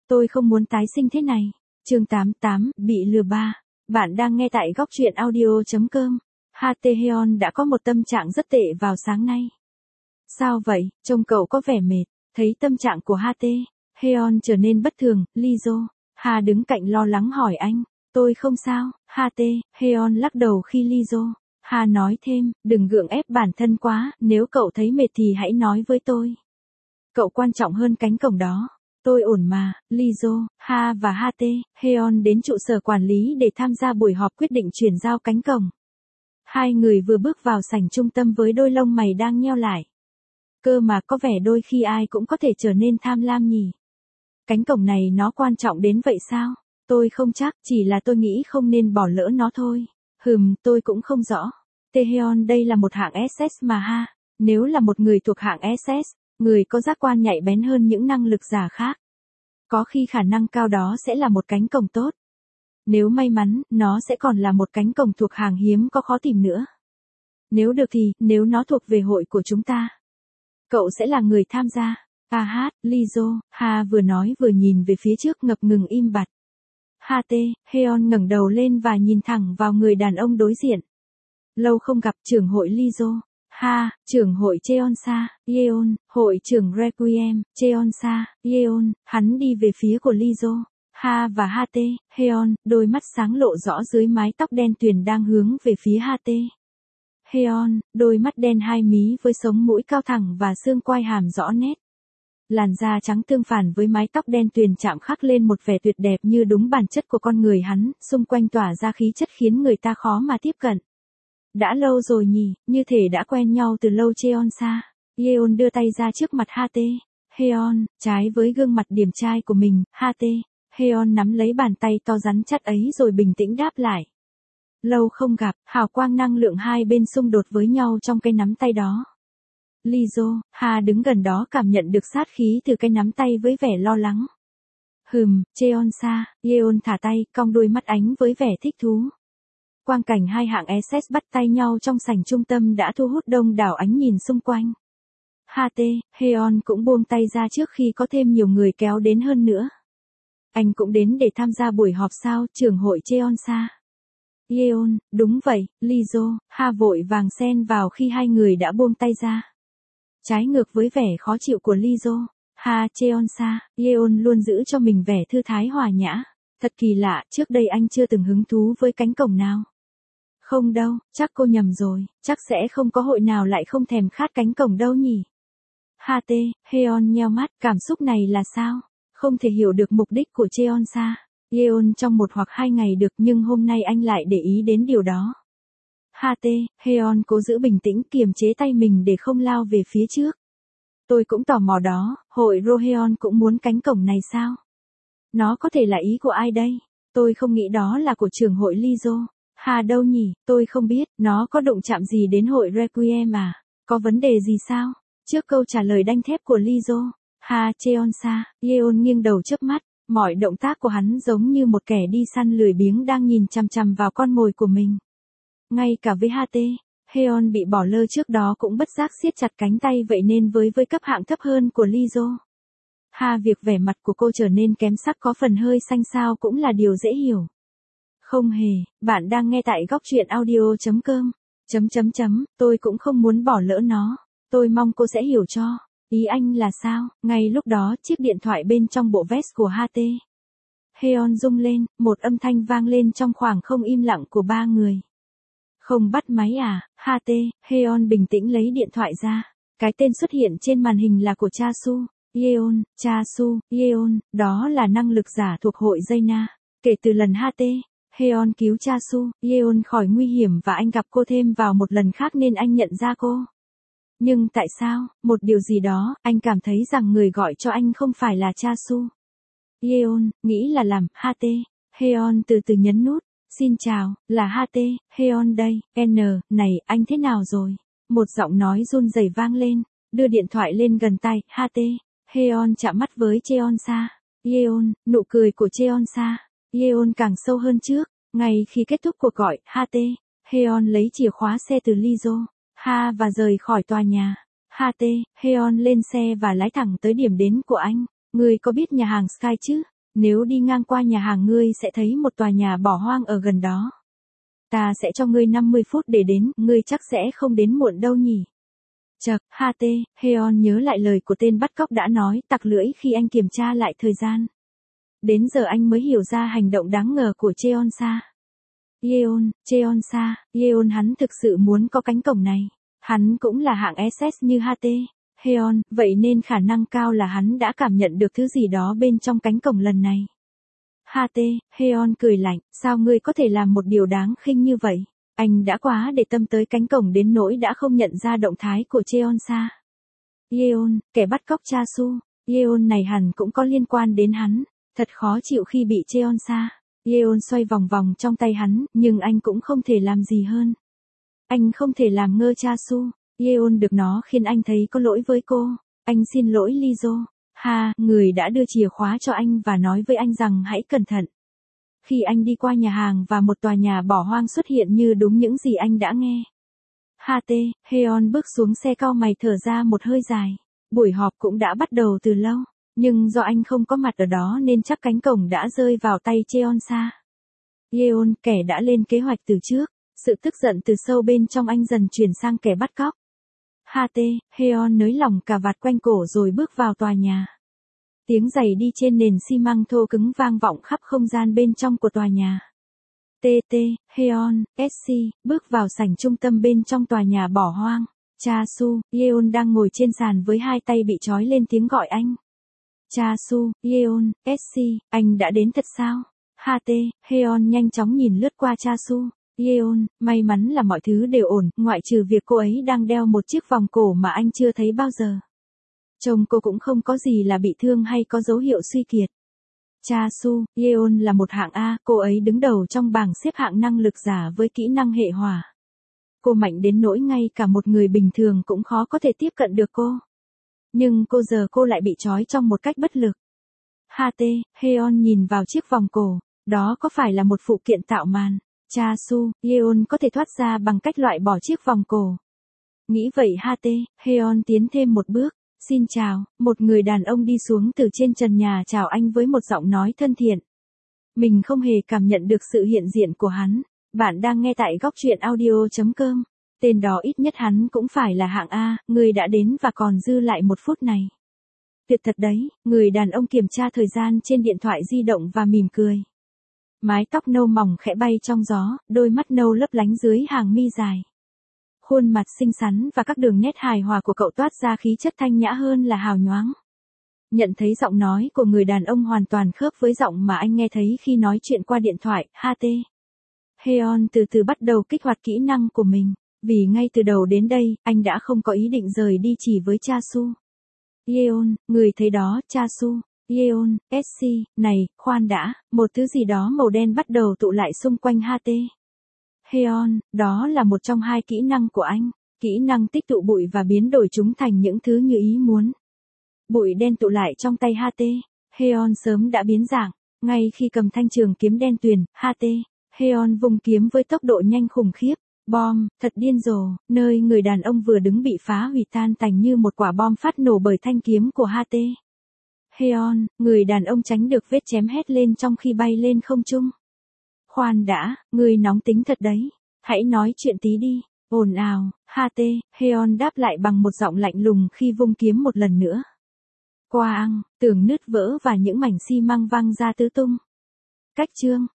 Tôi không muốn tái sinh thế này. Chương 88, bị lừa ba. Bạn đang nghe tại góc truyện audio.com. Hateon đã có một tâm trạng rất tệ vào sáng nay. Sao vậy, trông cậu có vẻ mệt. Thấy tâm trạng của Hateon trở nên bất thường, Lizo. Ha đứng cạnh lo lắng hỏi anh. Tôi không sao, Hateon lắc đầu khi Lizo. Ha nói thêm, đừng gượng ép bản thân quá, nếu cậu thấy mệt thì hãy nói với tôi. Cậu quan trọng hơn cánh cổng đó. Tôi ổn mà, Lizo, Ha và Hateon đến trụ sở quản lý để tham gia buổi họp quyết định chuyển giao cánh cổng. Hai người vừa bước vào sảnh trung tâm với đôi lông mày đang nheo lại. Cơ mà có vẻ đôi khi ai cũng có thể trở nên tham lam nhỉ. Cánh cổng này nó quan trọng đến vậy sao? Tôi không chắc, chỉ là tôi nghĩ không nên bỏ lỡ nó thôi. Tôi cũng không rõ. Taehyun đây là một hạng SS mà ha. Nếu là một người thuộc hạng SS, người có giác quan nhạy bén hơn những năng lực giả khác. Có khi khả năng cao đó sẽ là một cánh cổng tốt. Nếu may mắn, nó sẽ còn là một cánh cổng thuộc hàng hiếm có khó tìm nữa. Nếu được thì, nếu nó thuộc về hội của chúng ta, cậu sẽ là người tham gia. Lizo, Ha vừa nói vừa nhìn về phía trước ngập ngừng im bặt. Hateon ngẩng đầu lên và nhìn thẳng vào người đàn ông đối diện. Lâu không gặp trưởng hội Lizo. Ha, trưởng hội Cheonsa, Yeon, hội trưởng Requiem, Cheonsa, Yeon, hắn đi về phía của Lizo. Ha và Hateon, đôi mắt sáng lộ rõ dưới mái tóc đen tuyền đang hướng về phía Hateon, đôi mắt đen hai mí với sống mũi cao thẳng và xương quai hàm rõ nét. Làn da trắng tương phản với mái tóc đen tuyền chạm khắc lên một vẻ tuyệt đẹp như đúng bản chất của con người hắn, xung quanh tỏa ra khí chất khiến người ta khó mà tiếp cận. Đã lâu rồi nhỉ, như thể đã quen nhau từ lâu. Cheonsa, Yeon đưa tay ra trước mặt Hateon, trái với gương mặt điềm trai của mình, Hateon nắm lấy bàn tay to rắn chắc ấy rồi bình tĩnh đáp lại. Lâu không gặp, hào quang năng lượng hai bên xung đột với nhau trong cái nắm tay đó. Lizo, Ha đứng gần đó cảm nhận được sát khí từ cái nắm tay với vẻ lo lắng. Cheonsa, Yeon thả tay, cong đôi mắt ánh với vẻ thích thú. Quang cảnh hai hạng SS bắt tay nhau trong sảnh trung tâm đã thu hút đông đảo ánh nhìn xung quanh. Hateon cũng buông tay ra trước khi có thêm nhiều người kéo đến hơn nữa. Anh cũng đến để tham gia buổi họp sao, trưởng hội Cheonsa? Yeon, đúng vậy, Lizo, Ha vội vàng xen vào khi hai người đã buông tay ra. Trái ngược với vẻ khó chịu của Lizo, Cheonsa, Yeon luôn giữ cho mình vẻ thư thái hòa nhã. Thật kỳ lạ, trước đây anh chưa từng hứng thú với cánh cổng nào. Không đâu, chắc cô nhầm rồi, chắc sẽ không có hội nào lại không thèm khát cánh cổng đâu nhỉ. Hateon nheo mắt, cảm xúc này là sao? Không thể hiểu được mục đích của Cheonsa, Yeon trong một hoặc hai ngày được nhưng hôm nay anh lại để ý đến điều đó. Hateon cố giữ bình tĩnh kiềm chế tay mình để không lao về phía trước. Tôi cũng tò mò đó, hội Roheon cũng muốn cánh cổng này sao? Nó có thể là ý của ai đây? Tôi không nghĩ đó là của trưởng hội Lizo. Ha đâu nhỉ, tôi không biết, nó có đụng chạm gì đến hội Requiem à? Có vấn đề gì sao? Trước câu trả lời đanh thép của Lizo, Cheonsa, Yeon nghiêng đầu chớp mắt, mọi động tác của hắn giống như một kẻ đi săn lười biếng đang nhìn chằm chằm vào con mồi của mình. Ngay cả với Hateon bị bỏ lơ trước đó cũng bất giác siết chặt cánh tay vậy nên với cấp hạng thấp hơn của Lizo. Việc vẻ mặt của cô trở nên kém sắc có phần hơi xanh xao cũng là điều dễ hiểu. Không hề, bạn đang nghe tại góc truyện audio.com. Tôi cũng không muốn bỏ lỡ nó. Tôi mong cô sẽ hiểu cho. Ý anh là sao? Ngay lúc đó chiếc điện thoại bên trong bộ vest của Hateon rung lên, một âm thanh vang lên trong khoảng không im lặng của ba người. Không bắt máy à? Hateon bình tĩnh lấy điện thoại ra. Cái tên xuất hiện trên màn hình là của Chasu. Yeon, đó là năng lực giả thuộc hội Jaina. Kể từ lần Hateon cứu Yeon khỏi nguy hiểm và anh gặp cô thêm vào một lần khác nên anh nhận ra cô. Nhưng tại sao, một điều gì đó, anh cảm thấy rằng người gọi cho anh không phải là Yeon, nghĩ là làm, Hateon từ từ nhấn nút. Xin chào, là Hateon đây, này, anh thế nào rồi? Một giọng nói run rẩy vang lên, đưa điện thoại lên gần tai, Hateon chạm mắt với Cheonsa. Yeon, nụ cười của Cheonsa. Yeon càng sâu hơn trước, ngay khi kết thúc cuộc gọi, Hateon lấy chìa khóa xe từ Lizo, và rời khỏi tòa nhà. Hateon lên xe và lái thẳng tới điểm đến của anh. Người có biết nhà hàng Sky chứ? Nếu đi ngang qua nhà hàng ngươi sẽ thấy một tòa nhà bỏ hoang ở gần đó. Ta sẽ cho ngươi 50 phút để đến, ngươi chắc sẽ không đến muộn đâu nhỉ. Chậc, HT, Heon nhớ lại lời của tên bắt cóc đã nói, tặc lưỡi khi anh kiểm tra lại thời gian. Đến giờ anh mới hiểu ra hành động đáng ngờ của Cheonsa. Cheonsa, hắn thực sự muốn có cánh cổng này. Hắn cũng là hạng SS như HT, Heon, vậy nên khả năng cao là hắn đã cảm nhận được thứ gì đó bên trong cánh cổng lần này. HT, Heon cười lạnh, sao ngươi có thể làm một điều đáng khinh như vậy? Anh đã quá để tâm tới cánh cổng đến nỗi đã không nhận ra động thái của Cheonsa. Kẻ bắt cóc Cha Su, này hẳn cũng có liên quan đến hắn, thật khó chịu khi bị Cheonsa. Xoay vòng vòng trong tay hắn, nhưng anh cũng không thể làm gì hơn. Anh không thể làm ngơ Cha Su. Được nó khiến anh thấy có lỗi với cô. Anh xin lỗi Lizo. Người đã đưa chìa khóa cho anh và nói với anh rằng hãy cẩn thận. Khi anh đi qua nhà hàng và một tòa nhà bỏ hoang xuất hiện như đúng những gì anh đã nghe. Heon bước xuống xe cau mày thở ra một hơi dài. Buổi họp cũng đã bắt đầu từ lâu, nhưng do anh không có mặt ở đó nên chắc cánh cổng đã rơi vào tay Cheonsa. Kẻ đã lên kế hoạch từ trước. Sự tức giận từ sâu bên trong anh dần chuyển sang kẻ bắt cóc. Heon nới lỏng cà vạt quanh cổ rồi bước vào tòa nhà. Tiếng giày đi trên nền xi măng thô cứng vang vọng khắp không gian bên trong của tòa nhà. Heon, SC, bước vào sảnh trung tâm bên trong tòa nhà bỏ hoang. Cha Su, đang ngồi trên sàn với hai tay bị trói lên tiếng gọi anh. Cha Su, SC, anh đã đến thật sao? Heon nhanh chóng nhìn lướt qua Cha Su. May mắn là mọi thứ đều ổn, ngoại trừ việc cô ấy đang đeo một chiếc vòng cổ mà anh chưa thấy bao giờ. Trông cô cũng không có gì là bị thương hay có dấu hiệu suy kiệt. Cha Su, là một hạng A, cô ấy đứng đầu trong bảng xếp hạng năng lực giả với kỹ năng hệ hỏa. Cô mạnh đến nỗi ngay cả một người bình thường cũng khó có thể tiếp cận được cô. Nhưng giờ cô lại bị trói trong một cách bất lực. Heon nhìn vào chiếc vòng cổ, đó có phải là một phụ kiện tạo màn? Cha Su, có thể thoát ra bằng cách loại bỏ chiếc vòng cổ. Nghĩ vậy Heon tiến thêm một bước. Xin chào, một người đàn ông đi xuống từ trên trần nhà chào anh với một giọng nói thân thiện. Mình không hề cảm nhận được sự hiện diện của hắn. Bạn đang nghe tại góc truyện audio.com. Tên đó ít nhất hắn cũng phải là hạng A, người đã đến và còn dư lại 1 phút này. Tuyệt thật đấy, người đàn ông kiểm tra thời gian trên điện thoại di động và mỉm cười. Mái tóc nâu mỏng khẽ bay trong gió, đôi mắt nâu lấp lánh dưới hàng mi dài. Khuôn mặt xinh xắn và các đường nét hài hòa của cậu toát ra khí chất thanh nhã hơn là hào nhoáng. Nhận thấy giọng nói của người đàn ông hoàn toàn khớp với giọng mà anh nghe thấy khi nói chuyện qua điện thoại. Heon từ từ bắt đầu kích hoạt kỹ năng của mình, vì ngay từ đầu đến đây, anh đã không có ý định rời đi chỉ với Cha Su. Người thấy đó, Cha Su. SC, này, khoan đã, một thứ gì đó màu đen bắt đầu tụ lại xung quanh Heon, đó là một trong 2 kỹ năng của anh, kỹ năng tích tụ bụi và biến đổi chúng thành những thứ như ý muốn. Bụi đen tụ lại trong tay Heon sớm đã biến dạng, ngay khi cầm thanh trường kiếm đen tuyền, Heon vung kiếm với tốc độ nhanh khủng khiếp. Bom, thật điên rồ, nơi người đàn ông vừa đứng bị phá hủy tan tành như một quả bom phát nổ bởi thanh kiếm của Heon, người đàn ông tránh được vết chém hét lên trong khi bay lên không trung. Khoan đã, người nóng tính thật đấy. Hãy nói chuyện tí đi. Ồn ào, Heon đáp lại bằng một giọng lạnh lùng khi vung kiếm một lần nữa. Quang, tường nứt vỡ và những mảnh xi măng văng ra tứ tung. Cách chương.